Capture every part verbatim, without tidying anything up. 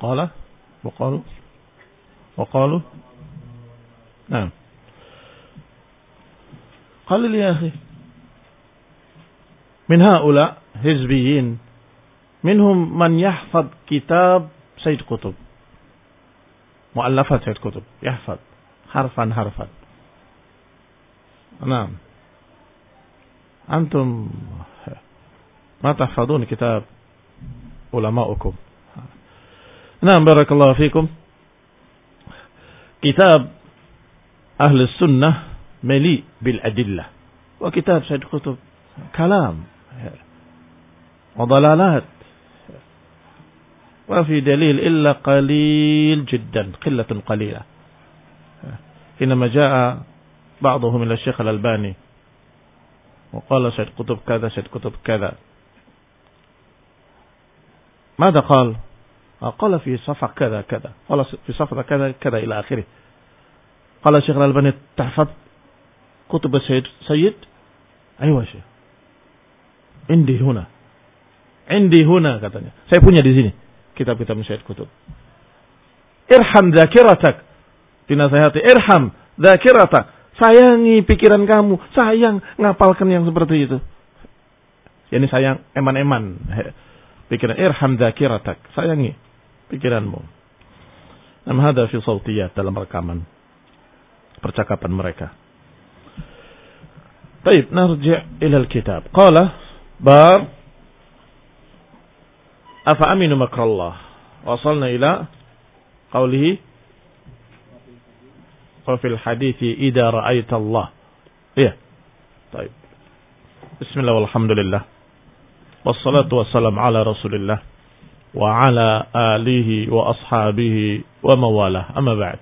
qala wa qalu wa qalu nah qalil ya akhi min haula hizbiyyin minhum man yahfaz kitab Sayyid Qutb muallafat Sayyid Qutb yahfaz harfan harfan nah antum ma tahfadun kitab ulama'ukum. Nah, barakallahu fikum. Kitab Ahli Sunnah mali bil adillah. Wa kitab Sayyid Qutb kalam wa dalalat. Wa fi dalil illa qalil jiddan, qillatun qalila. Hinama jaa ba'dhum ila Syekh Al-Albani wa qala Sayyid Qutb kadza Sayyid Qutb kadza. ماذا قال؟ قال في صفحة كذا كذا قال في صفحة كذا كذا إلى آخره. قال الشيخ الألباني تحفظ كتب السيد سيد أيوة شيخ عندي هنا عندي هنا katanya saya punya di sini kitab-kitab Sayyid Qutb. Irham dzakiratak dinasihati irham dzakiratak sayangi pikiran kamu sayang ngapalkan yang seperti itu yani sayang eman-eman pikiran irham dzakiratak sayangi pikiranmu. Nam hada fi sautiyat dalam rekaman percakapan mereka. Baik, narji' ila al-kitab. Qala bab afa aminu makrallah. Wasalna ila qawlihi wa fil hadithi idza ra'aita Allah. Iya. Baik. Bismillah walhamdulillah. Wassalatu wassalam ala Rasulillah wa ala alihi wa ashabihi wa mawalah. Amma ba'd.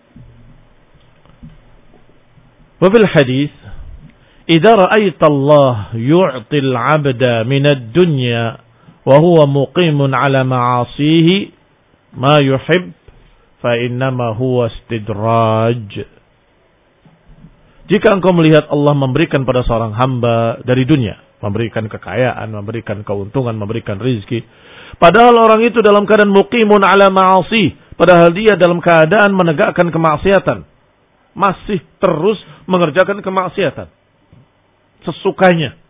Wa fil hadith idza ra'aita Allah yu'til 'abda min ad-dunya wa huwa muqimun 'ala ma'asihi ma yuhib fa innama huwa istidraj. Jika engkau melihat Allah memberikan pada seorang hamba dari dunia, memberikan kekayaan, memberikan keuntungan, memberikan rizki. Padahal orang itu dalam keadaan muqimun ala ma'asi. Padahal dia dalam keadaan menegakkan kemaksiatan. Masih terus mengerjakan kemaksiatan. Sesukanya.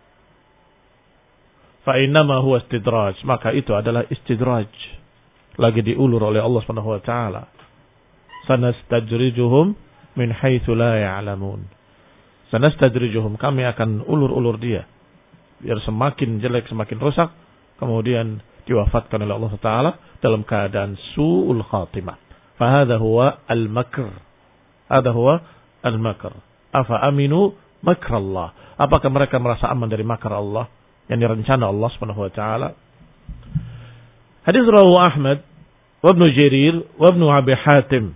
Fa'innama huwa istidraj. Maka itu adalah istidraj. Lagi diulur oleh Allah subhanahu wa taala. Sanastajrijuhum min haitsu la ya'lamun. Sanastajrijuhum. Kami akan ulur-ulur dia. Biar semakin jelek, semakin rusak, kemudian diwafatkan oleh Allah Taala dalam keadaan su'ul khatimah. Fahadha huwa al-makr. Hadha huwa al-makr. Afa aminu makrallah. Apakah mereka merasa aman dari makar Allah yang direncana Allah Subhanahu wa taala? Hadis rawahu Ahmad wa Ibnu Jarir wa Ibnu Abi Hatim.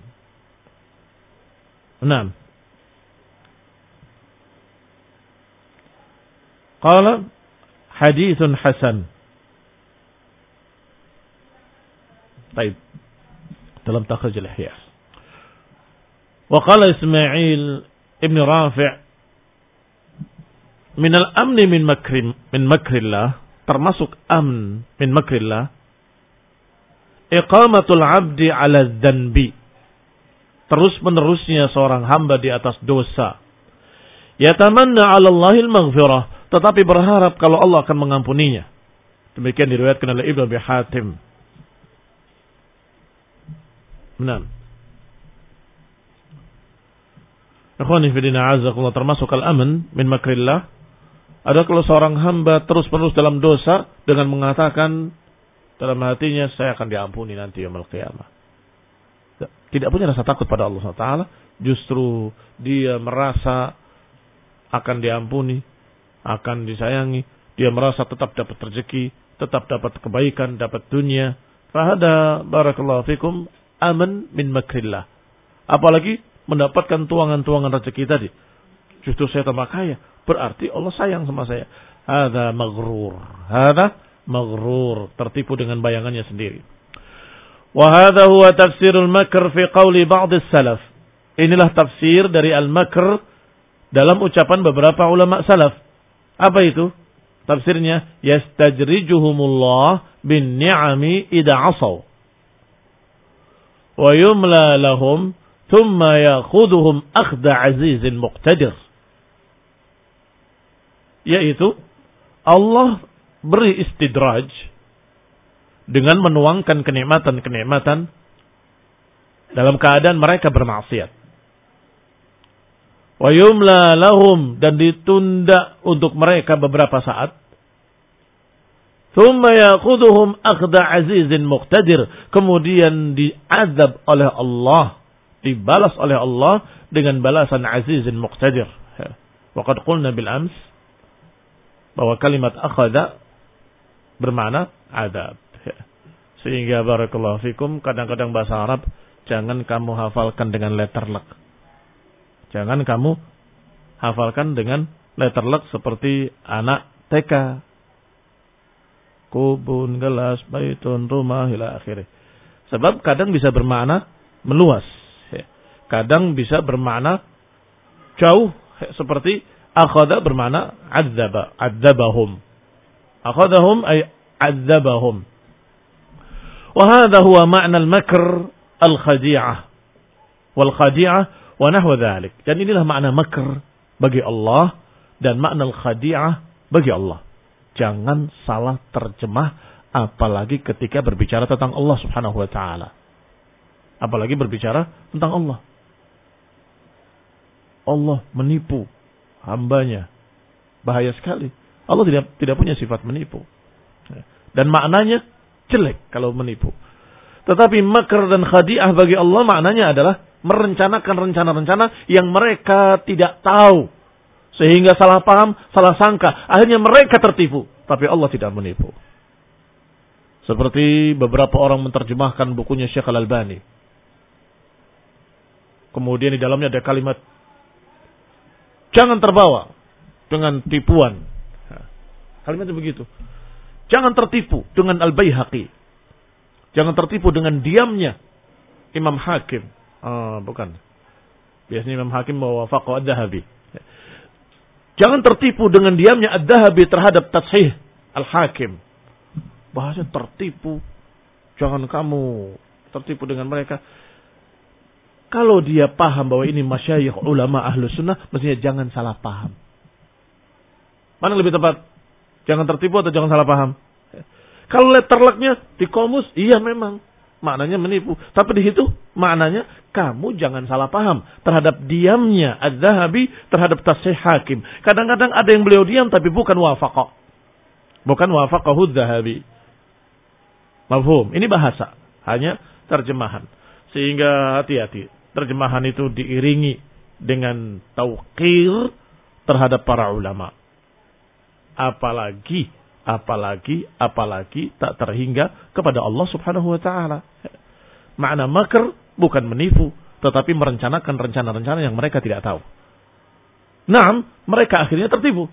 Naam. Qala hadithun hasan. Baik. Dalam takhrij al-Ihya. Wa qala Ismail ibn Rafi' min al-amn min makrim min makrillah, termasuk amn min makrillah iqamatul 'abdi 'ala dzanbi, terus menerusnya seorang hamba di atas dosa. Yatamanna 'ala Allahil maghfirah, tetapi berharap kalau Allah akan mengampuninya. Demikian diriwayatkan oleh Ibnu Abi Hatim. Benar. Ikhwani fi din a'azakumullah, termasuk al-aman min makrillah adalah kalau seorang hamba terus-menerus dalam dosa dengan mengatakan dalam hatinya saya akan diampuni nanti yaumul qiyamah. Tidak punya rasa takut pada Allah subhanahu wa taala, justru dia merasa akan diampuni, akan disayangi, dia merasa tetap dapat rezeki, tetap dapat kebaikan, dapat dunia. Fahada barakallahu fikum aman min makrillah. Apalagi mendapatkan tuangan-tuangan rezeki tadi. Justru saya tambah kaya, berarti Allah sayang sama saya. Hada maghrur. Hada maghrur, tertipu dengan bayangannya sendiri. Wa hadha huwa tafsirul makr fi qawli ba'd as-salaf. Inilah tafsir dari al-makr dalam ucapan beberapa ulama salaf. Apa itu? Tafsirnya yastajrijuhumullah bin ni'ami idza asaw. wa yumla lahum thumma ya'khudhuhum akhda 'azizin muqtadir. Yaitu Allah beri istidraj dengan menuangkan kenikmatan-kenikmatan dalam keadaan mereka bermaksiat. Wa yumla lahum, dan ditunda untuk mereka beberapa saat. Thumma ya'khudhuhum akhda 'azizin muqtadir, kemudian diazab oleh Allah, dibalas oleh Allah dengan balasan azizin muqtadir. Wa qad qulna bil ams bahwa kalimat akhadha bermakna azab. Sehingga barakallahu fikum, kadang-kadang bahasa Arab jangan kamu hafalkan dengan letterlek. Jangan kamu hafalkan dengan letterlek seperti anak T K. Kubun, gelas, baitun, rumah, ila akhirnya. Sebab kadang bisa bermakna meluas. Kadang bisa bermakna jauh. Seperti akhadha bermakna adzaba, adzabahum. Akhadahum ay adzabahum. Wahada huwa ma'na al-makr al-khadi'ah. Wal-khadi'ah wa nahwa dhalik. Dan inilah makna makr bagi Allah dan makna al-khadi'ah bagi Allah. Jangan salah terjemah, apalagi ketika berbicara tentang Allah subhanahu wa ta'ala. Apalagi berbicara tentang Allah. Allah menipu hambanya. Bahaya sekali. Allah tidak tidak punya sifat menipu. Dan maknanya jelek kalau menipu. Tetapi makr dan khadi'ah bagi Allah maknanya adalah merencanakan rencana-rencana yang mereka tidak tahu. Sehingga salah paham, salah sangka. Akhirnya mereka tertipu. Tapi Allah tidak menipu. Seperti beberapa orang menerjemahkan bukunya Syekh Al-Albani. Kemudian di dalamnya ada kalimat, jangan terbawa dengan tipuan. Kalimatnya begitu. Jangan tertipu dengan Al-Baihaqi. Jangan tertipu dengan diamnya Imam Hakim. Ah, bukan. Biasanya Imam Hakim mewafaqah Ad-Dahabi. Jangan tertipu dengan diamnya Ad-Dahabi terhadap Tashih Al-Hakim. Bahasa tertipu. Jangan kamu tertipu dengan mereka. Kalau dia paham bahwa ini masyayikh ulama ahlu sunnah, mestinya jangan salah paham. Mana lebih tepat? Jangan tertipu atau jangan salah paham? Kalau letterleknya di komus, iya memang. Maknanya menipu. Tapi di situ maknanya kamu jangan salah paham terhadap diamnya Az-Zahabi terhadap Tashih Hakim. Kadang-kadang ada yang beliau diam tapi bukan wafaqah. Bukan wafaqahu Az-Zahabi. Mafhum. Ini bahasa. Hanya terjemahan. Sehingga hati-hati. Terjemahan itu diiringi dengan tauqir terhadap para ulama. Apalagi Apalagi, apalagi tak terhingga kepada Allah subhanahu wa ta'ala. Makna makr bukan menipu, tetapi merencanakan rencana-rencana yang mereka tidak tahu. Naam, mereka akhirnya tertipu.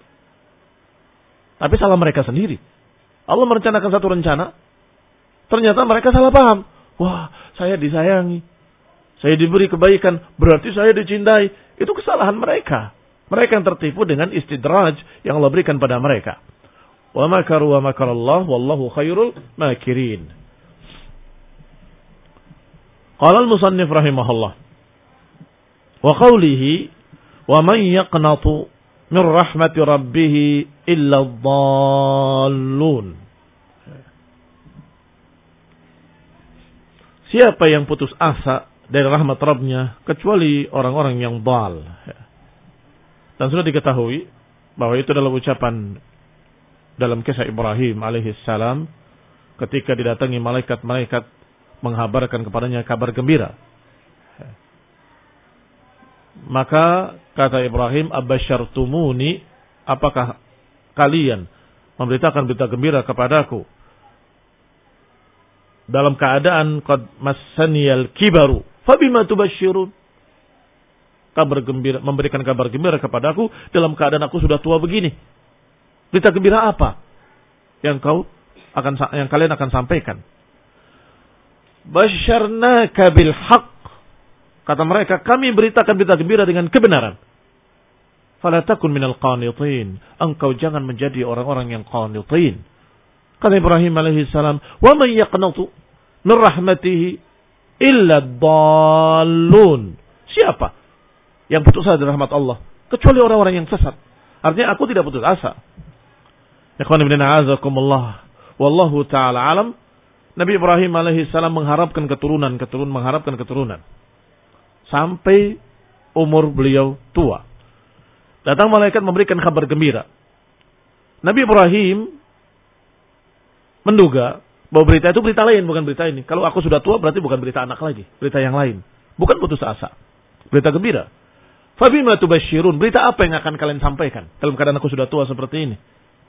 Tapi salah mereka sendiri. Allah merencanakan satu rencana, ternyata mereka salah paham. Wah, saya disayangi, saya diberi kebaikan, berarti saya dicintai. Itu kesalahan mereka. Mereka yang tertipu dengan istidraj yang Allah berikan pada mereka. Wa makaru wa makarallah wallahu khairul makirin. Qala al-musannif rahimahullah. Wa qawlihi wa man yaqnatu min rahmati rabbih illa dhallun. Siapa yang putus asa dari rahmat Rabbnya kecuali orang-orang yang dhal. Dan sudah diketahui bahwa itu adalah ucapan dalam kisah Ibrahim alaihissalam ketika didatangi malaikat-malaikat menghabarkan kepadanya kabar gembira. Maka kata Ibrahim, abasyartumuni, apakah kalian memberitakan berita gembira kepadaku dalam keadaan qad massaniyal kibaru fabima tubasyirun? Kabar gembira, memberikan kabar gembira kepadaku dalam keadaan aku sudah tua begini. Berita gembira apa yang kau akan yang kalian akan sampaikan? Basyarnaka bil haqq. Kata mereka, kami beritakan berita gembira dengan kebenaran. Fala takun minal qanitin. Engkau jangan menjadi orang-orang yang qanitin. Kata Ibrahim alaihi salam, wa man yaqnatu min rahmatihi illa dhallun. Siapa yang putus asa dari rahmat Allah? Kecuali orang-orang yang sesat. Artinya aku tidak putus asa. Ikhwan ibn a'azakumullah. Wallahu ta'ala alam. Nabi Ibrahim alaihi salam mengharapkan keturunan, keturunan, mengharapkan keturunan. Sampai umur beliau tua. Datang malaikat memberikan kabar gembira. Nabi Ibrahim menduga bahwa berita itu berita lain, bukan berita ini. Kalau aku sudah tua berarti bukan berita anak lagi. Berita yang lain. Bukan putus asa. Berita gembira. Fabima tubashirun. Berita apa yang akan kalian sampaikan dalam keadaan aku sudah tua seperti ini?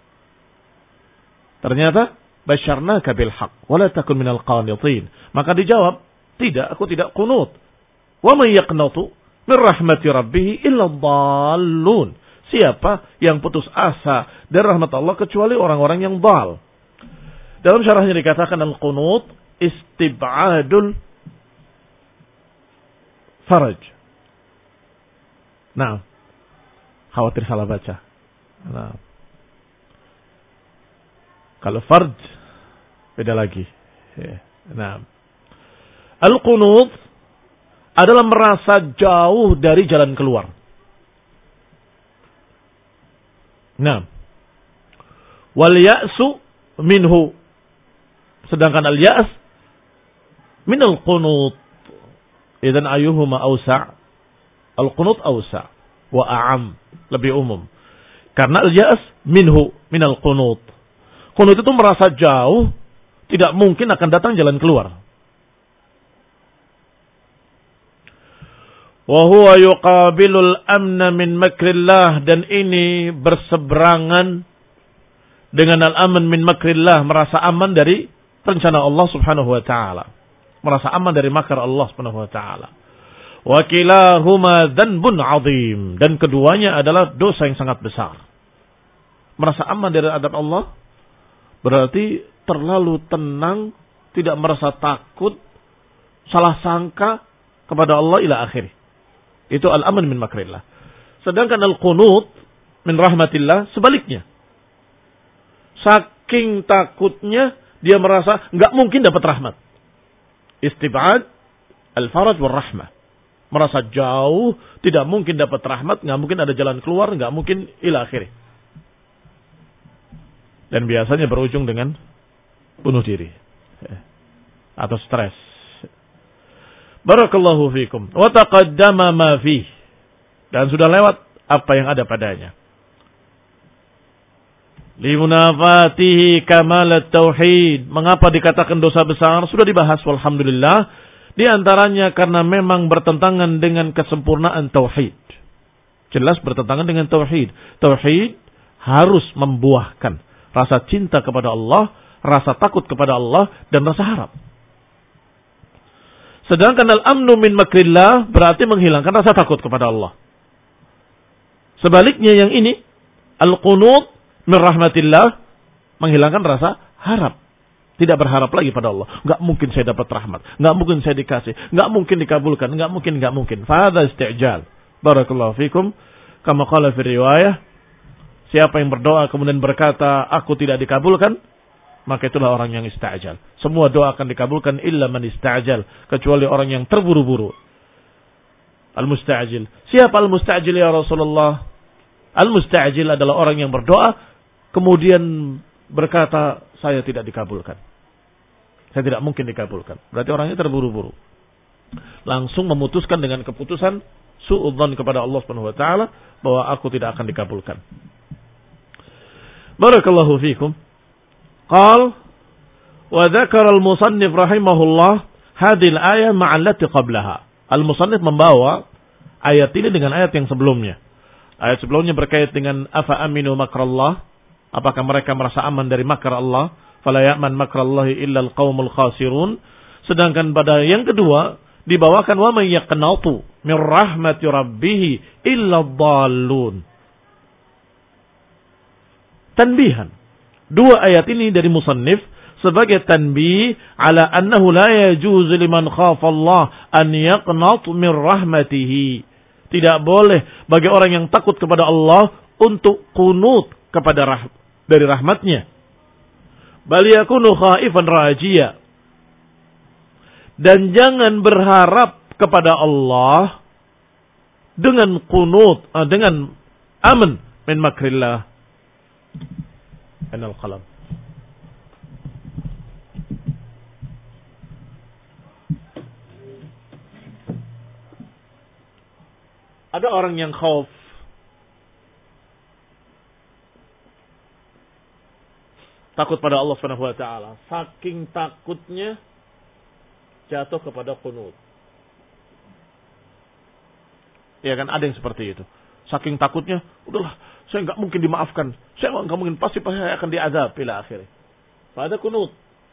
Ternyata basyarnaka bil haqq wa la takun minal qanitin. Maka dijawab, tidak, aku tidak qunut. Wa may yaqnatu min rahmati rabbih illa dhallun. Siapa yang putus asa dari rahmat Allah kecuali orang-orang yang dhal. Dalam syarahnya dikatakan al-qunut istib'adul faraj. Nah, khawatir salah baca. Nah. Kalau farj beda lagi. Nah, al-qunut adalah merasa jauh dari jalan keluar. Nah, wal ya'su minhu. Sedangkan al-ya's min al-qunut. Idzan ayyuhuma awsa'? Al-qunut awsa' wa a'am, lebih umum. Karena al-ya's minhu min al-qunut. Qunut itu merasa jauh, tidak mungkin akan datang jalan keluar. Wa huwa yuqabilul amna min makrillah, dan ini berseberangan dengan al-aman min makrillah, merasa aman dari rencana Allah Subhanahu wa taala. Merasa aman dari makar Allah Subhanahu wa taala. Wa kilahuma dzanbun 'adzim, dan keduanya adalah dosa yang sangat besar. Merasa aman dari adab Allah berarti terlalu tenang, tidak merasa takut, salah sangka kepada Allah ila akhir. Itu al-aman min makrillah. Sedangkan al-qunut min rahmatillah sebaliknya. Saking takutnya dia merasa enggak mungkin dapat rahmat. Istib'ad al-faraj wal rahmah. Merasa jauh, tidak mungkin dapat rahmat, enggak mungkin ada jalan keluar, enggak mungkin ila akhir. Dan biasanya berujung dengan bunuh diri atau stres. Barakallahu fikum. Wa taqaddama ma fih. Dan sudah lewat apa yang ada padanya. Limunafatihi kamalat tauhid. Mengapa dikatakan dosa besar? Sudah dibahas walhamdulillah. Di antaranya karena memang bertentangan dengan kesempurnaan tauhid. Jelas bertentangan dengan tauhid. Tauhid harus membuahkan rasa cinta kepada Allah, rasa takut kepada Allah, dan rasa harap. Sedangkan al-amnu min makrillah berarti menghilangkan rasa takut kepada Allah. Sebaliknya yang ini, al-qunut min rahmatillah, menghilangkan rasa harap. Tidak berharap lagi pada Allah. Enggak mungkin saya dapat rahmat. Enggak mungkin saya dikasih. Enggak mungkin dikabulkan. Enggak mungkin, enggak mungkin. Fahadha isti'jal. Barakallahu fikum. Kama qala fi riwayah. Siapa yang berdoa kemudian berkata, aku tidak dikabulkan, maka itulah orang yang istajal. Semua doa akan dikabulkan illa man istajal, kecuali orang yang terburu-buru. Al-mustajil. Siapa al-mustajil ya Rasulullah? Al-mustajil adalah orang yang berdoa kemudian berkata, saya tidak dikabulkan. Saya tidak mungkin dikabulkan. Berarti orangnya terburu-buru. Langsung memutuskan dengan keputusan su'udzan kepada Allah Subhanahu wa taala bahwa aku tidak akan dikabulkan. Barakallahu fikum. Qal wa dzakara al-musannif rahimahullah hadhihi al-ayah ma'a allati qablaha. Al-musannif membawa ayat ini dengan ayat yang sebelumnya. Ayat sebelumnya berkait dengan afa aminu makrallah, apakah mereka merasa aman dari makar Allah? Fala ya'man makrallahi illa al-qaumul khasirun. Sedangkan pada yang kedua dibawakan wa may yaqnatu min rahmati rabbih illa dhallun. Tanbihan. Dua ayat ini dari musannif sebagai tanbih ala annahu la yajuzu liman khafa Allah an yaqnat min rahmatihi. Tidak boleh bagi orang yang takut kepada Allah untuk kunut kepada rah dari rahmatnya. Bal yakunu khaifan rajia. Dan jangan berharap kepada Allah dengan qunut, dengan aman min makrillah. Anal qalam. Ada orang yang khauf, takut pada Allah Subhanahu wa taala. Saking takutnya jatuh kepada qunut. Ya kan, ada yang seperti itu. Saking takutnya, udahlah, saya nggak mungkin dimaafkan. Saya nggak mungkin, pasti pasti saya akan diazab ila akhirnya. Pada qunut.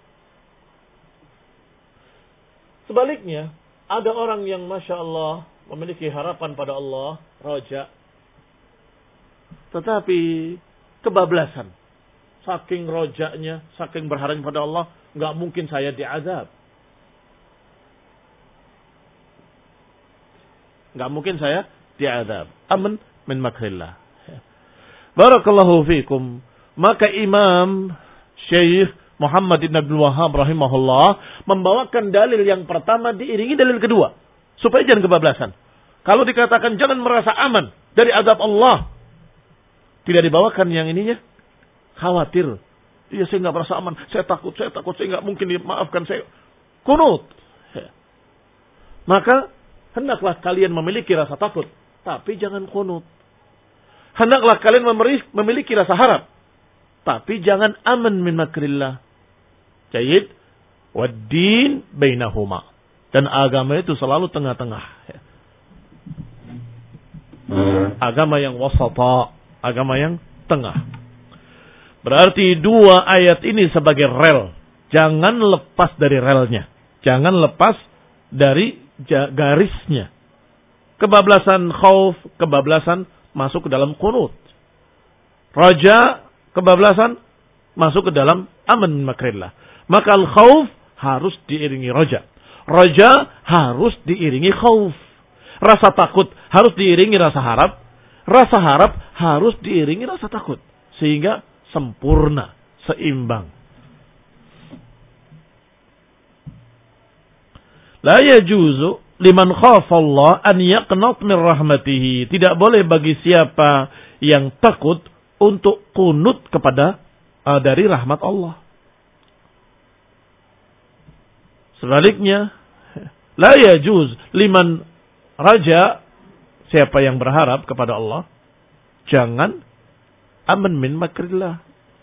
Sebaliknya, ada orang yang masya Allah memiliki harapan pada Allah, roja, tetapi kebablasan. Saking rojanya, saking berharap pada Allah, nggak mungkin saya diazab. Nggak mungkin saya diazab. Aman min makrillah. Barakallahu fikum. Maka Imam Syekh Muhammad bin Abdul Wahhab rahimahullah membawakan dalil yang pertama diiringi dalil kedua. Supaya jangan kebablasan. Kalau dikatakan jangan merasa aman dari azab Allah, tidak dibawakan yang ininya. Khawatir. Iya, saya nggak merasa aman. Saya takut, saya takut, saya nggak mungkin dimaafkan. Saya kunut. Maka hendaklah kalian memiliki rasa takut, tapi jangan kunut. Hendaklah kalian memiliki rasa harap, tapi jangan aman min makrillah. Jayyid. Wad-din bainahuma. Dan agama itu selalu tengah-tengah. Agama yang wasata, agama yang tengah. Berarti dua ayat ini sebagai rel. Jangan lepas dari relnya. Jangan lepas dari garisnya. Kebablasan khauf, kebablasan masuk ke dalam qunut. Raja, kebablasan masuk ke dalam aman makrillah. Maka al-khauf harus diiringi raja. Raja harus diiringi khauf. Rasa takut harus diiringi rasa harap. Rasa harap harus diiringi rasa takut. Sehingga sempurna, seimbang. La yajuzu liman khafa Allah an yaqnat min rahmatihi. Tidak boleh bagi siapa yang takut untuk kunut kepada uh, dari rahmat Allah. Sebaliknya, la yajuz liman raja, siapa yang berharap kepada Allah, jangan aman min makrillah.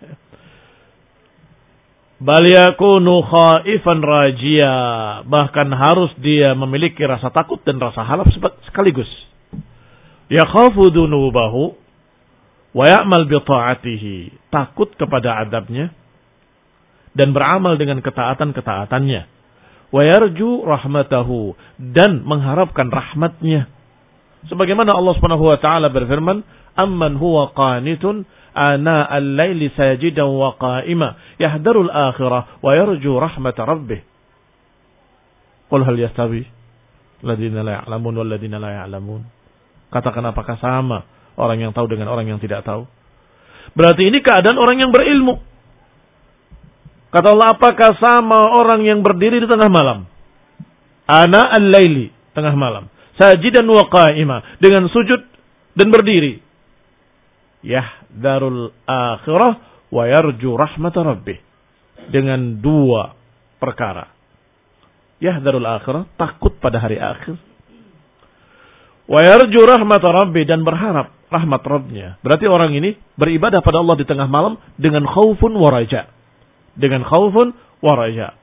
Bal yakunu khaifan rajia, bahkan harus dia memiliki rasa takut dan rasa harap sekaligus. Yakhafu dunubahu wa ya'mal bi ta'atihi, takut kepada adabnya dan beramal dengan ketaatan-ketaatannya. Wa yarju rahmatahu, dan mengharapkan rahmatnya. Sebagaimana Allah Subhanahu wa taala berfirman, "Amman huwa qanitun ana al-laili sajidan wa qa'ima yahdarul akhirah wa yarju rahmat rabbih." Qul hal yastawi alladziina la ya'lamun wal ladziina la ya'lamun. Katakan, apakah sama orang yang tahu dengan orang yang tidak tahu? Berarti ini keadaan orang yang berilmu. Kata Allah, apakah sama orang yang berdiri di tengah malam? Ana al-laili, tengah malam. Sajidan wa qa'ima, dengan sujud dan berdiri. Yahdarul akhirah wa yarju rahmat rabbih. Dengan dua perkara. Yahdarul akhirah, takut pada hari akhir. Wa yarju rahmat rabbih, dan berharap rahmat Rabbnya. Berarti orang ini beribadah pada Allah di tengah malam dengan khaufun wa raja. Dengan khaufun wa raja.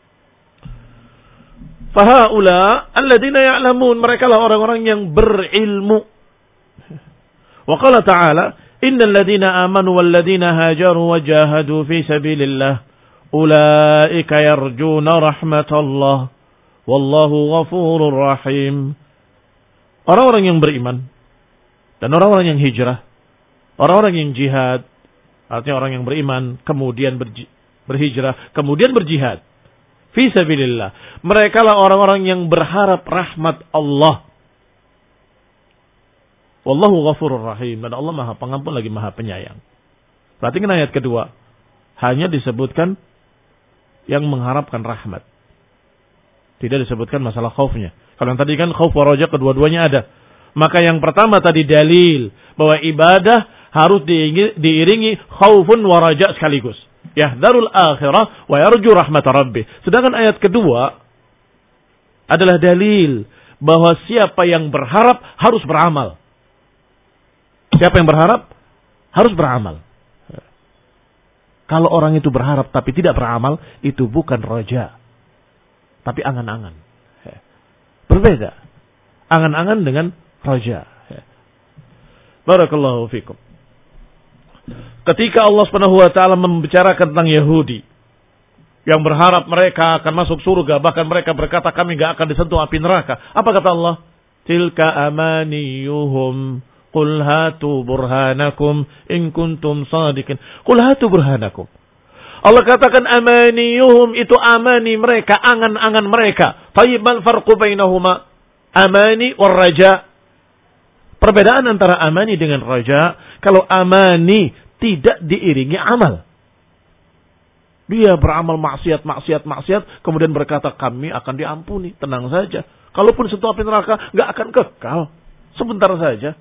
Fahaula alladzina ya'lamun, mereka lah orang-orang yang berilmu. Wa qala ta'ala, innal ladzina amanu wal ladzina hajaru wa jahadu fi sabilillah ulaika yarjuna rahmatallah wallahu ghafurur rahim. Orang-orang yang beriman dan orang-orang yang hijrah, orang-orang yang jihad, artinya orang yang beriman kemudian berji berhijrah, kemudian berjihad fi sabilillah. Mereka lah orang-orang yang berharap rahmat Allah. Wallahu ghafurur rahim, dan Allah Maha Pengampun lagi Maha Penyayang. Perhatikan ayat kedua, hanya disebutkan yang mengharapkan rahmat. Tidak disebutkan masalah khaufnya. Kalau yang tadi kan khauf wa raja, kedua-duanya ada. Maka yang pertama tadi dalil bahwa ibadah harus diiringi khaufun wa raja sekaligus. Yahdharul akhirah wa yarju rahmat rabbih. Sedangkan ayat kedua adalah dalil bahwa siapa yang berharap harus beramal. Siapa yang berharap harus beramal. Kalau orang itu berharap tapi tidak beramal, itu bukan raja, tapi angan-angan. Berbeda. Angan-angan dengan raja. Barakallahu fikum. Ketika Allah Subhanahu wa taala membicarakan tentang Yahudi yang berharap mereka akan masuk surga, bahkan mereka berkata kami enggak akan disentuh api neraka. Apa kata Allah? Tilka amaniyuhum qul hatu burhanakum in kuntum shadiqin. Qul hatu burhanakum. Allah katakan amaniyuhum, itu amani mereka, angan-angan mereka. Tayyib, mal farqu bainahuma? Amani war raja. Perbedaan antara amani dengan raja, kalau amani tidak diiringi amal. Dia beramal maksiat, maksiat, maksiat, kemudian berkata kami akan diampuni, tenang saja. Kalaupun sentuh api neraka, nggak akan kekal, sebentar saja.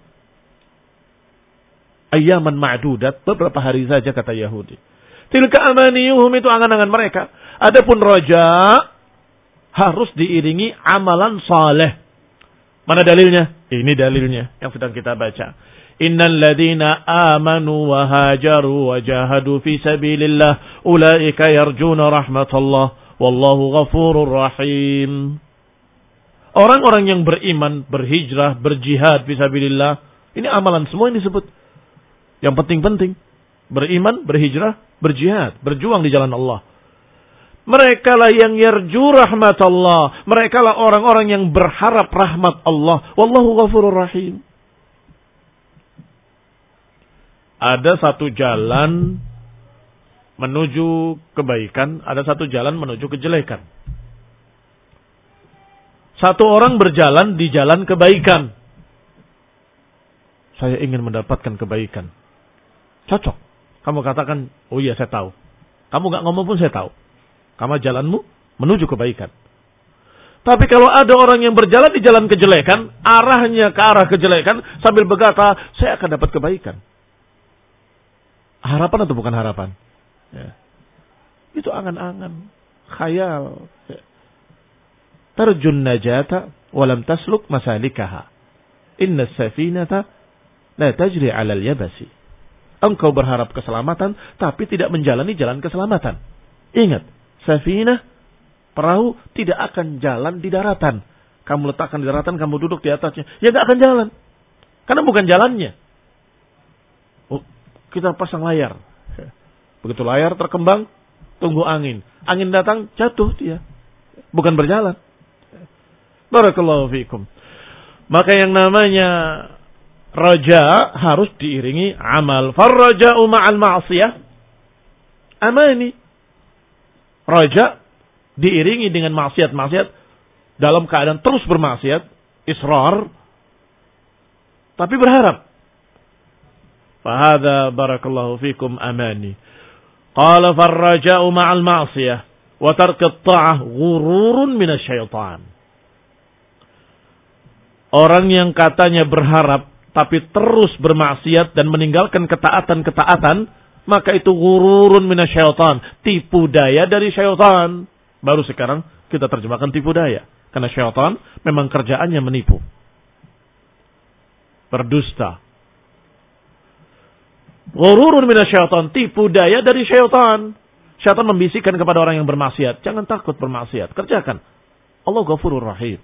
Ayyaman ma'dudat, beberapa hari saja kata Yahudi. Tilka amaniyuhum, itu angan-angan mereka. Adapun raja harus diiringi amalan saleh. Mana dalilnya? Ini dalilnya yang sedang kita baca. Innal ladina amanu wa hajaru wa jahadu fi sabilillah ulaika yarjuna rahmatullah wallahu ghafurur rahim. Orang-orang yang beriman, berhijrah, berjihad fi sabilillah, ini amalan semua yang disebut. Yang penting-penting, beriman, berhijrah, berjihad, berjuang di jalan Allah. Mereka lah yang yarju rahmat Allah. Mereka lah orang-orang yang berharap rahmat Allah. Wallahu ghafurur rahim. Ada satu jalan menuju kebaikan, ada satu jalan menuju kejelekan. Satu orang berjalan di jalan kebaikan. Saya ingin mendapatkan kebaikan. Cocok. Kamu katakan, oh iya saya tahu. Kamu gak ngomong pun saya tahu. Kamu jalanmu menuju kebaikan. Tapi kalau ada orang yang berjalan di jalan kejelekan, arahnya ke arah kejelekan, sambil berkata, saya akan dapat kebaikan. Harapan atau bukan harapan? Ya. Itu angan-angan. Khayal. Ya. Tarjun najata, walam tasluk masalikaha. Inna safinata la tajri alal yabasi. Engkau berharap keselamatan, tapi tidak menjalani jalan keselamatan. Ingat, safinah, perahu tidak akan jalan di daratan. Kamu letakkan di daratan, kamu duduk di atasnya. Ya tidak akan jalan. Karena bukan jalannya. Oh, kita pasang layar. Begitu layar terkembang, tunggu angin. Angin datang, jatuh dia. Bukan berjalan. Barakallahu fiikum. Maka yang namanya raja harus diiringi amal. Farraja'u ma'al ma'siyah amani. Raja diiringi dengan maksiat-maksiat dalam keadaan terus bermaksiat, israr, tapi berharap. Fahadha barakallahu fikum amani. Qala farraja'u ma'al ma'siyah wa tarku ta'ah ghururun minasyaitan. Orang yang katanya berharap tapi terus bermaksiat dan meninggalkan ketaatan-ketaatan, maka itu ghururun minasyaitan, tipu daya dari syaitan. Baru sekarang kita terjemahkan tipu daya, karena syaitan memang kerjaannya menipu, berdusta. Ghururun minasyaitan, tipu daya dari syaitan. Syaitan membisikkan kepada orang yang bermaksiat, jangan takut bermaksiat, kerjakan. Allah Ghafurur Rahim.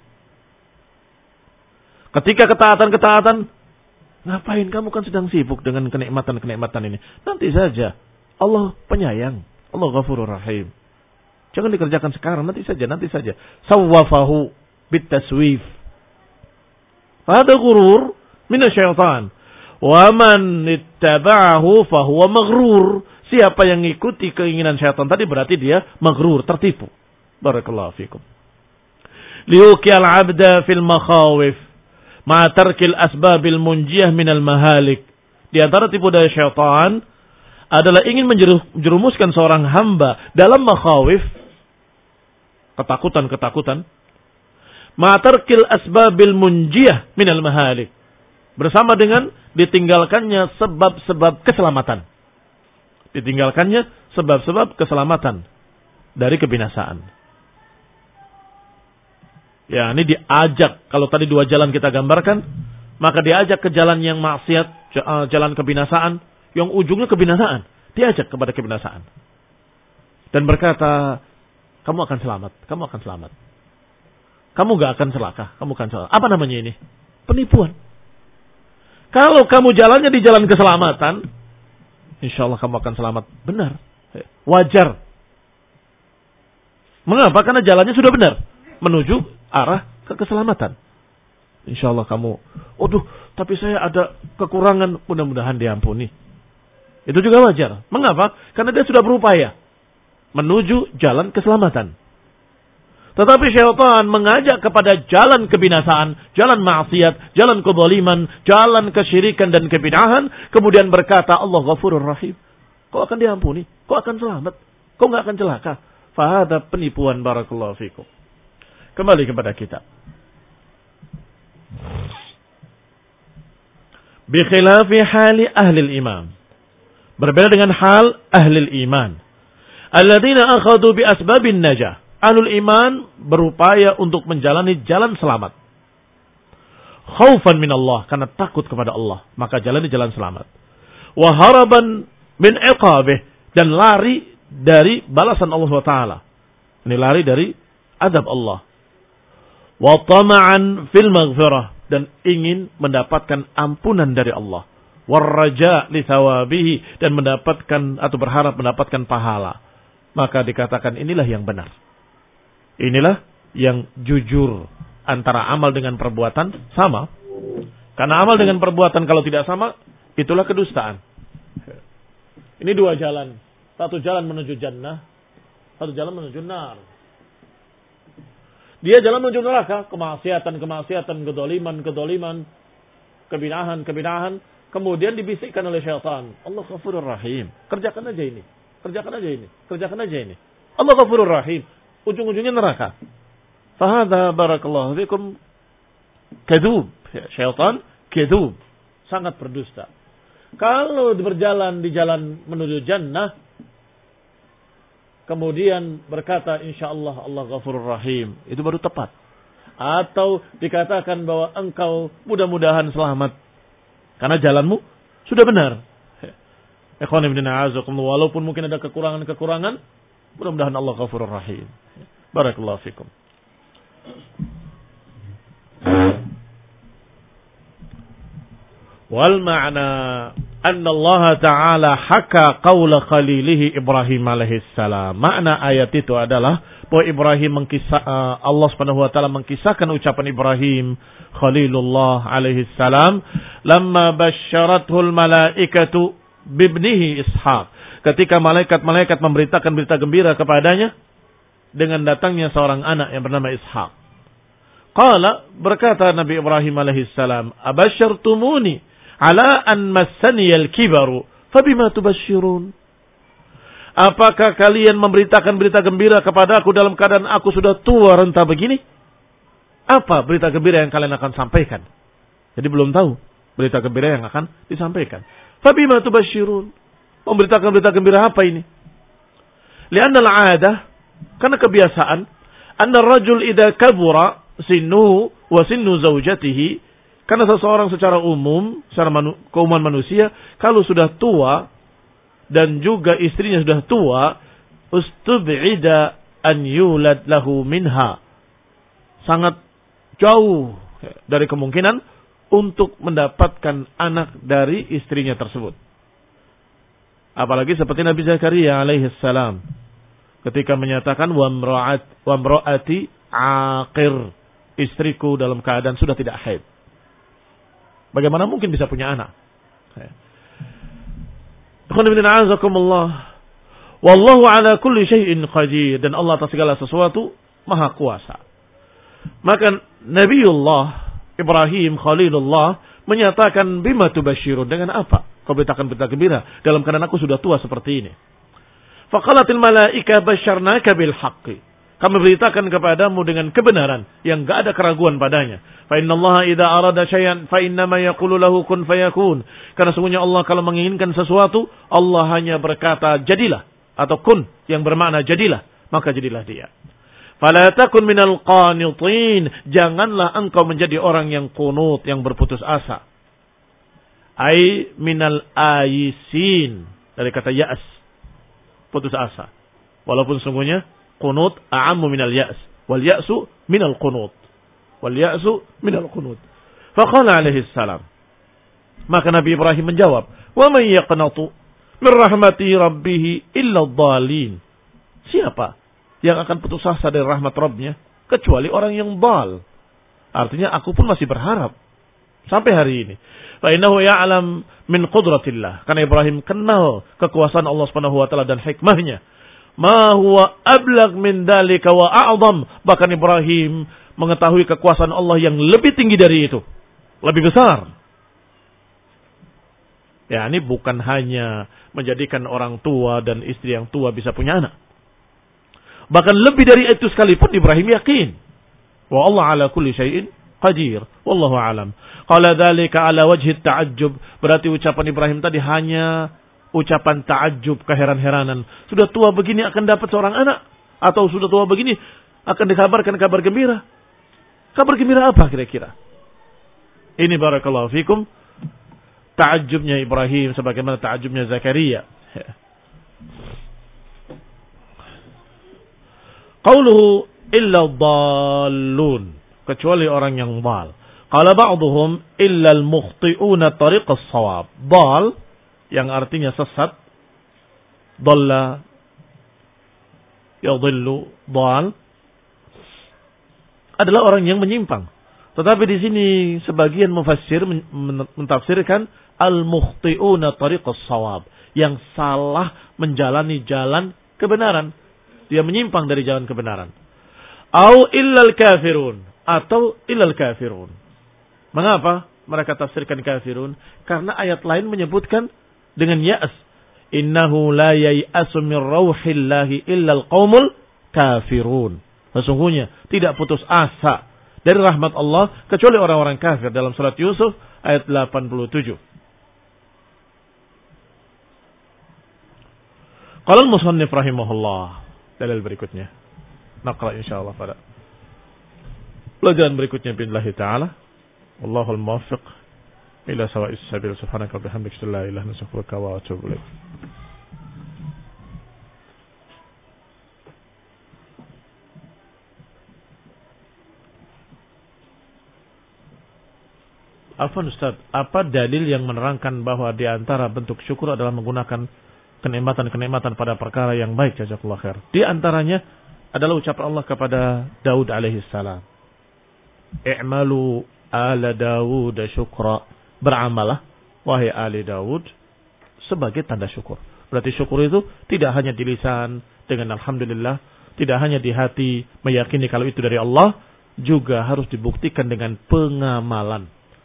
Ketika ketaatan-ketaatan, ngapain kamu kan sedang sibuk dengan kenikmatan-kenikmatan ini. Nanti saja. Allah penyayang. Allah Ghafurur Rahim. Jangan dikerjakan sekarang. Nanti saja. Nanti saja. Sawwafahu bitaswif. Fahada ghurur minasyaitan. Wa man ittaba'ahu fahuwa maghrur. Siapa yang ikuti keinginan syaitan tadi berarti dia maghrur, tertipu. Barakallahu fikum. Liuqiyal 'abda fil makhawif. Ma tarkil asbabil munjiyah minal mahalik. Di antara tipu daya syaitan adalah ingin menjerumuskan seorang hamba dalam makhawif, ketakutan-ketakutan, Ma'tarkil asbabil munjiyah minal mahalik. Bersama dengan ditinggalkannya sebab-sebab keselamatan. Ditinggalkannya sebab-sebab keselamatan dari kebinasaan. Ya, ini diajak. Kalau tadi dua jalan kita gambarkan, maka diajak ke jalan yang maksiat, jalan kebinasaan, yang ujungnya kebinasaan. Diajak kepada kebinasaan. Dan berkata, kamu akan selamat, kamu akan selamat. Kamu gak akan celaka, kamu akan celaka. Apa namanya ini? Penipuan. Kalau kamu jalannya di jalan keselamatan, insya Allah kamu akan selamat. Benar. Wajar. Mengapa? Karena jalannya sudah benar. Menuju arah ke keselamatan. Insya Allah kamu, aduh, tapi saya ada kekurangan, mudah-mudahan diampuni. Itu juga wajar. Mengapa? Karena dia sudah berupaya menuju jalan keselamatan. Tetapi syaitan mengajak kepada jalan kebinasaan, jalan maksiat, jalan kezaliman, jalan kesyirikan dan kebid'ahan, kemudian berkata, Allah Ghafurur Rahim. Kau akan diampuni, kau akan selamat, kau enggak akan celaka. Fahada penipuan, barakallahu fikum. Kembali kepada kita. Bi khilafi hali ahli al-iman. Berbeda dengan hal ahli iman. Alladzina akhadhu bi asbabin najah. Ahlul iman berupaya untuk menjalani jalan selamat. Khaufan min Allah, karena takut kepada Allah, maka jalani jalan selamat. Wa haraban min iqabih, dan lari dari balasan Allah subhanahu wa taala. Ini lari dari adab Allah. Wa tama'an fil maghfirah, dan ingin mendapatkan ampunan dari Allah. Warraja li thawabihi, dan mendapatkan atau berharap mendapatkan pahala. Maka dikatakan inilah yang benar. Inilah yang jujur. Antara amal dengan perbuatan sama. Karena amal dengan perbuatan kalau tidak sama, itulah kedustaan. Ini dua jalan. Satu jalan menuju jannah, satu jalan menuju nar. Dia jalan menuju neraka, kemaksiatan, kemaksiatan, kedoliman, kedoliman, kebinahan, kebinahan. Kemudian dibisikkan oleh syaitan, Allah Ghafurur Rahim. Kerjakan aja ini, kerjakan aja ini, kerjakan aja ini. Allah Ghafurur Rahim. Ujung-ujungnya neraka. Fahadha barakallahu fikum kadzub. Syaitan kadzub. Sangat berdusta. Kalau berjalan di jalan menuju jannah, kemudian berkata insyaallah Allah Ghafurur Rahim, itu baru tepat. Atau dikatakan bahwa engkau mudah-mudahan selamat karena jalanmu sudah benar. Ikhwan ibn a'azakumullah, walaupun mungkin ada kekurangan-kekurangan, mudah-mudahan Allah Ghafurur Rahim. Barakallahu fikum. Wal ma'na anna Allah Ta'ala haka qawla khalilihi Ibrahim alaihi salam. Makna ayat itu adalah bahwa Ibrahim mengkisah, Allah Subhanahu wa taala mengkisahkan ucapan Ibrahim Khalilullah alaihi salam lamma basyarathul malaikatu bibnihi Ishaq. Ketika malaikat-malaikat memberitakan berita gembira kepadanya dengan datangnya seorang anak yang bernama Ishaq. Qala, berkata Nabi Ibrahim alaihi salam, "Abasyartumuni ala an massani al-kibaru, fabima tubasyirun?" Apakah kalian memberitakan berita gembira kepada aku dalam keadaan aku sudah tua renta begini? Apa berita gembira yang kalian akan sampaikan? Jadi belum tahu berita gembira yang akan disampaikan. Fabima tubasyirun? Memberitakan berita gembira apa ini? Li'anna al-'adah, karena kebiasaan, anna rajul idza kabura sinnuhu wa sinnu zaujatihi, karena seseorang secara umum, secara manu, keumuman manusia, kalau sudah tua dan juga istrinya sudah tua, ustub'ida an yulad lahu minha, sangat jauh dari kemungkinan untuk mendapatkan anak dari istrinya tersebut. Apalagi seperti Nabi Zakaria alaihi salam ketika menyatakan wa mra'at wa mra'ati aqir, istriku dalam keadaan sudah tidak haid. Bagaimana mungkin bisa punya anak? Wallahu ala kulli syai'in qadir, dan Allah atas segala sesuatu maha kuasa. Maka Nabiullah Ibrahim Khalilullah menyatakan bima tubasyirun, dengan apa kau beritakan berita gembira dalam keadaan aku sudah tua seperti ini. Faqalatil malaika basyarnaka bil haqqi, Kami beritakan kepadamu dengan kebenaran yang enggak ada keraguan padanya. Fa innallaha idza arada syai'an fa innama yaqulu lahu kun fayakun. Karena sungguhnya Allah kalau menginginkan sesuatu, Allah hanya berkata jadilah atau kun yang bermakna jadilah, maka jadilah dia. Fala takun minal qanitin. Janganlah engkau menjadi orang yang qunut, yang berputus asa. Ai minal ayisin. Dari kata ya'as. Putus asa. Walaupun sungguhnya qunut a'ammu minal ya's. Wal ya'su minal qunut. Wal ya'su minal qunut. Faqala alaihi salam. Maka Nabi Ibrahim menjawab, "Wa man yaqnatu min rahmati rabbih illa dhalin." Siapa yang akan putus asa dari rahmat Rabbnya kecuali orang yang dhal. Artinya aku pun masih berharap sampai hari ini. Fa innahu ya'lam min qudratillah. Karena Ibrahim kenal kekuasaan Allah Subhanahu wa taala dan hikmahnya. Ma huwa ablaq min dzalika wa a'zam. Bahkan Ibrahim mengetahui kekuasaan Allah yang lebih tinggi dari itu, lebih besar. Ya, ini bukan hanya menjadikan orang tua dan istri yang tua bisa punya anak. Bahkan lebih dari itu sekalipun Ibrahim yakin. Wa Allah ala kulli syai'in qadir. Wallahu alam. Qala dzalika ala wajhi ta'ajjub. Berarti ucapan Ibrahim tadi hanya ucapan ta'ajjub, keheran-heranan. Sudah tua begini akan dapat seorang anak, atau sudah tua begini akan dikabarkan kabar gembira. Kabar gembira apa kira-kira? Ini barakallahu fikum ta'ajjubnya Ibrahim sebagaimana ta'ajjubnya Zakaria. Qauluhu illa dhallun, kecuali orang yang dhal. Qala ba'dhum illa al-mukhti'una tariq as-shawab. Dhal yang artinya sesat. Dhalla yadhillu dhal adalah orang yang menyimpang. Tetapi di sini sebagian mufassir mentafsirkan al-mukhti'una tariq as-shawab, yang salah menjalani jalan kebenaran. Dia menyimpang dari jalan kebenaran. Au illal kafirun, atau illal kafirun. Mengapa mereka tafsirkan kafirun? Karena ayat lain menyebutkan dengan ya'as. Innahu la yai'asu min rauhillahi illal qaumul kafirun. Sesungguhnya tidak putus asa dari rahmat Allah kecuali orang-orang kafir, dalam surat Yusuf ayat delapan puluh tujuh. Qala al-musannif rahimahullah, dalil berikutnya. Naqra insyaallah pada pelajaran berikutnya billahi taala. Wallahul muwaffiq ila sawa'is sabil. Subhanaka wa bihamdika la ilaha illa anta astaghfiruka wa atubu ilaik. Afwan Ustaz, apa dalil yang menerangkan bahwa di antara bentuk syukur adalah menggunakan kenikmatan-kenikmatan pada perkara yang baik? Jazakallahu khair. Di antaranya adalah ucapan Allah kepada Daud alaihi salam. I'malu ala Daud syukra. Beramalah wahai ali Daud sebagai tanda syukur. Berarti syukur itu tidak hanya di lisan dengan alhamdulillah, tidak hanya di hati meyakini kalau itu dari Allah, juga harus dibuktikan dengan pengamalan.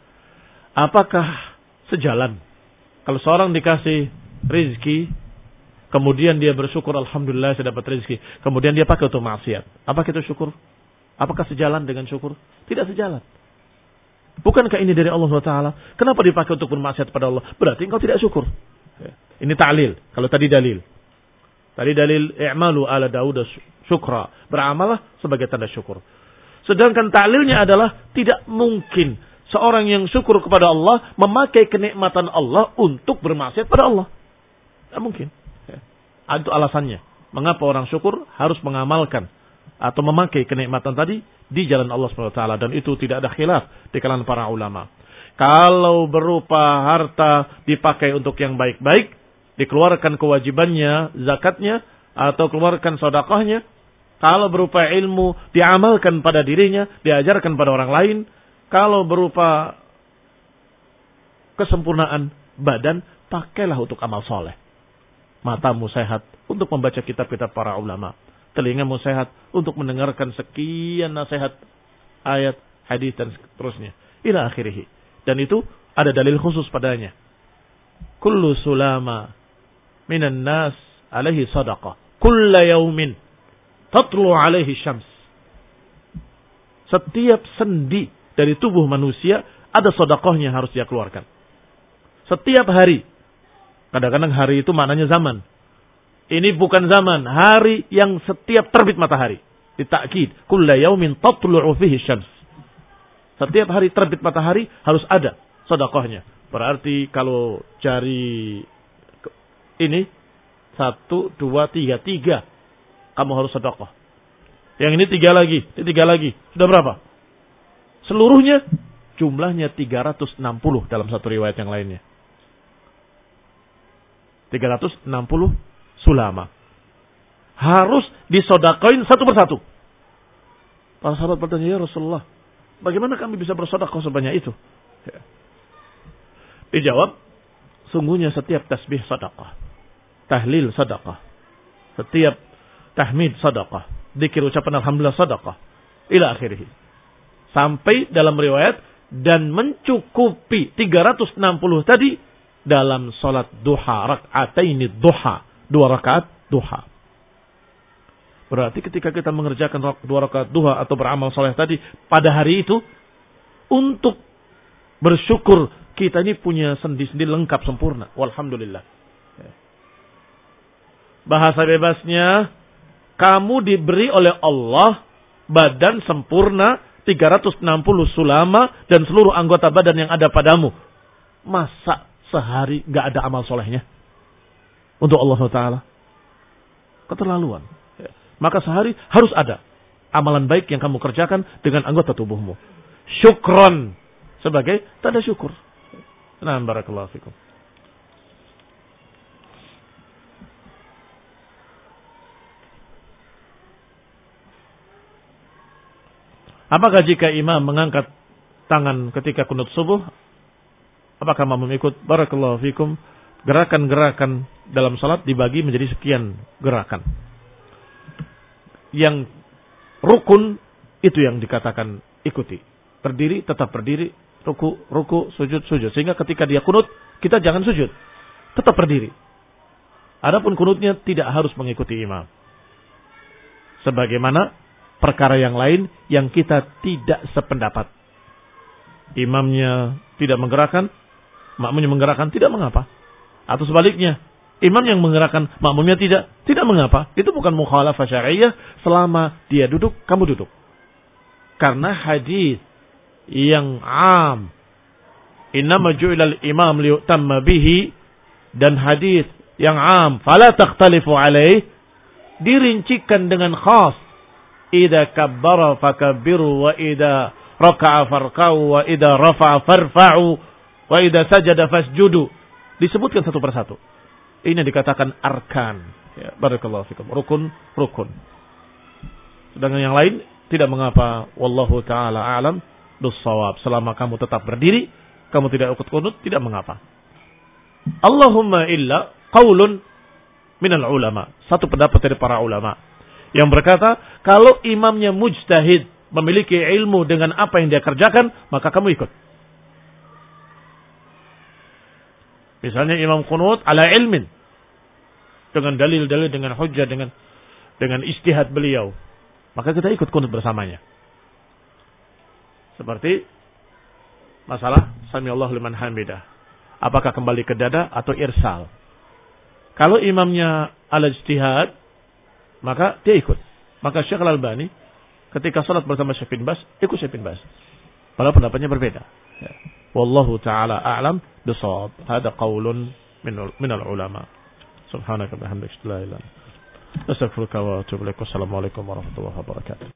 Apakah sejalan kalau seorang dikasih rezeki, kemudian dia bersyukur alhamdulillah saya dapat rezeki, kemudian dia pakai untuk maksiat, apakah itu syukur? Apakah sejalan dengan syukur? Tidak sejalan. Bukankah ini dari Allah subhanahu wa taala? Kenapa dipakai untuk bermaksiat pada Allah? Berarti engkau tidak syukur. Ini ta'lil. Kalau tadi dalil. Tadi dalil i'malu ala Daud syukra. Beramalah sebagai tanda syukur. Sedangkan ta'lilnya adalah tidak mungkin seorang yang syukur kepada Allah memakai kenikmatan Allah untuk bermaksiat pada Allah. Tidak mungkin. Itu alasannya. Mengapa orang syukur harus mengamalkan atau memakai kenikmatan tadi di jalan Allah subhanahu wa taala, dan itu tidak ada khilaf di kalangan para ulama. Kalau berupa harta dipakai untuk yang baik-baik, dikeluarkan kewajibannya, zakatnya atau keluarkan sedekahnya. Kalau berupa ilmu diamalkan pada dirinya, diajarkan pada orang lain. Kalau berupa kesempurnaan badan, pakailah untuk amal soleh. Matamu sehat untuk membaca kitab-kitab para ulama. Telingamu sehat untuk mendengarkan sekian nasihat, ayat, hadis dan seterusnya. Ila akhirih. Dan itu ada dalil khusus padanya. Kullu sulama minan nas alaihi sadaqah. Kulla yaumin tatlu alaihi syams. Setiap sendi dari tubuh manusia ada sedekahnya harus dia keluarkan. Setiap hari. Kadang-kadang hari itu maknanya zaman. Ini bukan zaman, hari yang setiap terbit matahari. Ditakkid, kulla yaumin tatlu'u fihi syams. Setiap hari terbit matahari harus ada sedekahnya. Berarti kalau jari ini satu, dua, tiga, tiga, kamu harus sedekah. Yang ini tiga lagi, ini tiga lagi. Sudah berapa? Seluruhnya jumlahnya tiga ratus enam puluh dalam satu riwayat yang lainnya. tiga ratus enam puluh sulama. Harus disedekahin satu persatu. Para sahabat bertanya, ya Rasulullah, bagaimana kami bisa bersedekah sebanyak itu? Ya. Dijawab, sungguhnya setiap tasbih sedekah, tahlil sedekah, setiap tahmid sedekah, dzikir ucapan alhamdulillah sedekah, ila akhirih. Sampai dalam riwayat, dan mencukupi tiga ratus enam puluh tadi dalam salat duha, rak'ataini duha, dua rakaat duha. Berarti ketika kita mengerjakan dua rakaat duha atau beramal soleh tadi pada hari itu, untuk bersyukur kita ini punya sendi-sendi lengkap sempurna. Walhamdulillah. Bahasa bebasnya, kamu diberi oleh Allah badan sempurna tiga ratus enam puluh sulama dan seluruh anggota badan yang ada padamu. Masa sehari gak ada amal solehnya untuk Allah Taala? Keterlaluan. Maka sehari harus ada amalan baik yang kamu kerjakan dengan anggota tubuhmu. Syukron, sebagai tanda syukur. Nah, barakallahu fikum. Apakah jika imam mengangkat tangan ketika kunut subuh, apakah makmum ikut? Barakallahu fikum. Gerakan-gerakan dalam salat dibagi menjadi sekian gerakan. Yang rukun itu yang dikatakan ikuti. Berdiri tetap berdiri, ruku, ruku, sujud, sujud. Sehingga ketika dia kunut, kita jangan sujud. Tetap berdiri. Adapun kunutnya tidak harus mengikuti imam. Sebagaimana perkara yang lain yang kita tidak sependapat. Imamnya tidak menggerakkan, makmumnya menggerakkan, tidak mengapa. Atau sebaliknya, imam yang menggerakkan, makmumnya tidak, tidak mengapa. Itu bukan mukhalafah syariah selama dia duduk, kamu duduk. Karena hadis yang am, innama ju'ilal imam liyutamma bihi, dan hadis yang am, fala takhtalifu alaih, dirincikan dengan khas. Idza kabbara fakabbiru wa idza raka'a farka'u wa idza rafa'a farfa'u wa idza sajada fasjudu. Disebutkan satu persatu. Ini dikatakan arkan. Ya, barakallahu fikum. Rukun, rukun. Sedangkan yang lain tidak mengapa. Wallahu ta'ala a'lam bis-shawab. Selama kamu tetap berdiri, kamu tidak ikut kunut, tidak mengapa. Allahumma illa qaulun minal ulama. Satu pendapat dari para ulama yang berkata, kalau imamnya mujtahid, memiliki ilmu dengan apa yang dia kerjakan, maka kamu ikut. Misalnya imam qunut ala ilmin, dengan dalil-dalil, dengan hujjah, dengan dengan istihad beliau, maka kita ikut qunut bersamanya. Seperti masalah sami Allahu liman hamidah, apakah kembali ke dada atau irsal. Kalau imamnya ala ijtihad, maka dia ikut. Maka Syekh Al-Albani ketika salat bersama Syekh bin Bas, ikut Syekh bin Bas. Padahal pendapatnya berbeda. Ya. Wallahu ta'ala a'lam bisawab. Hada qaulun min al-ulama. Subhanaka bihamdika la ilaha illa anta astaghfiruka wa atubu ilaik. Wassalamualaikum warahmatullahi wabarakatuh.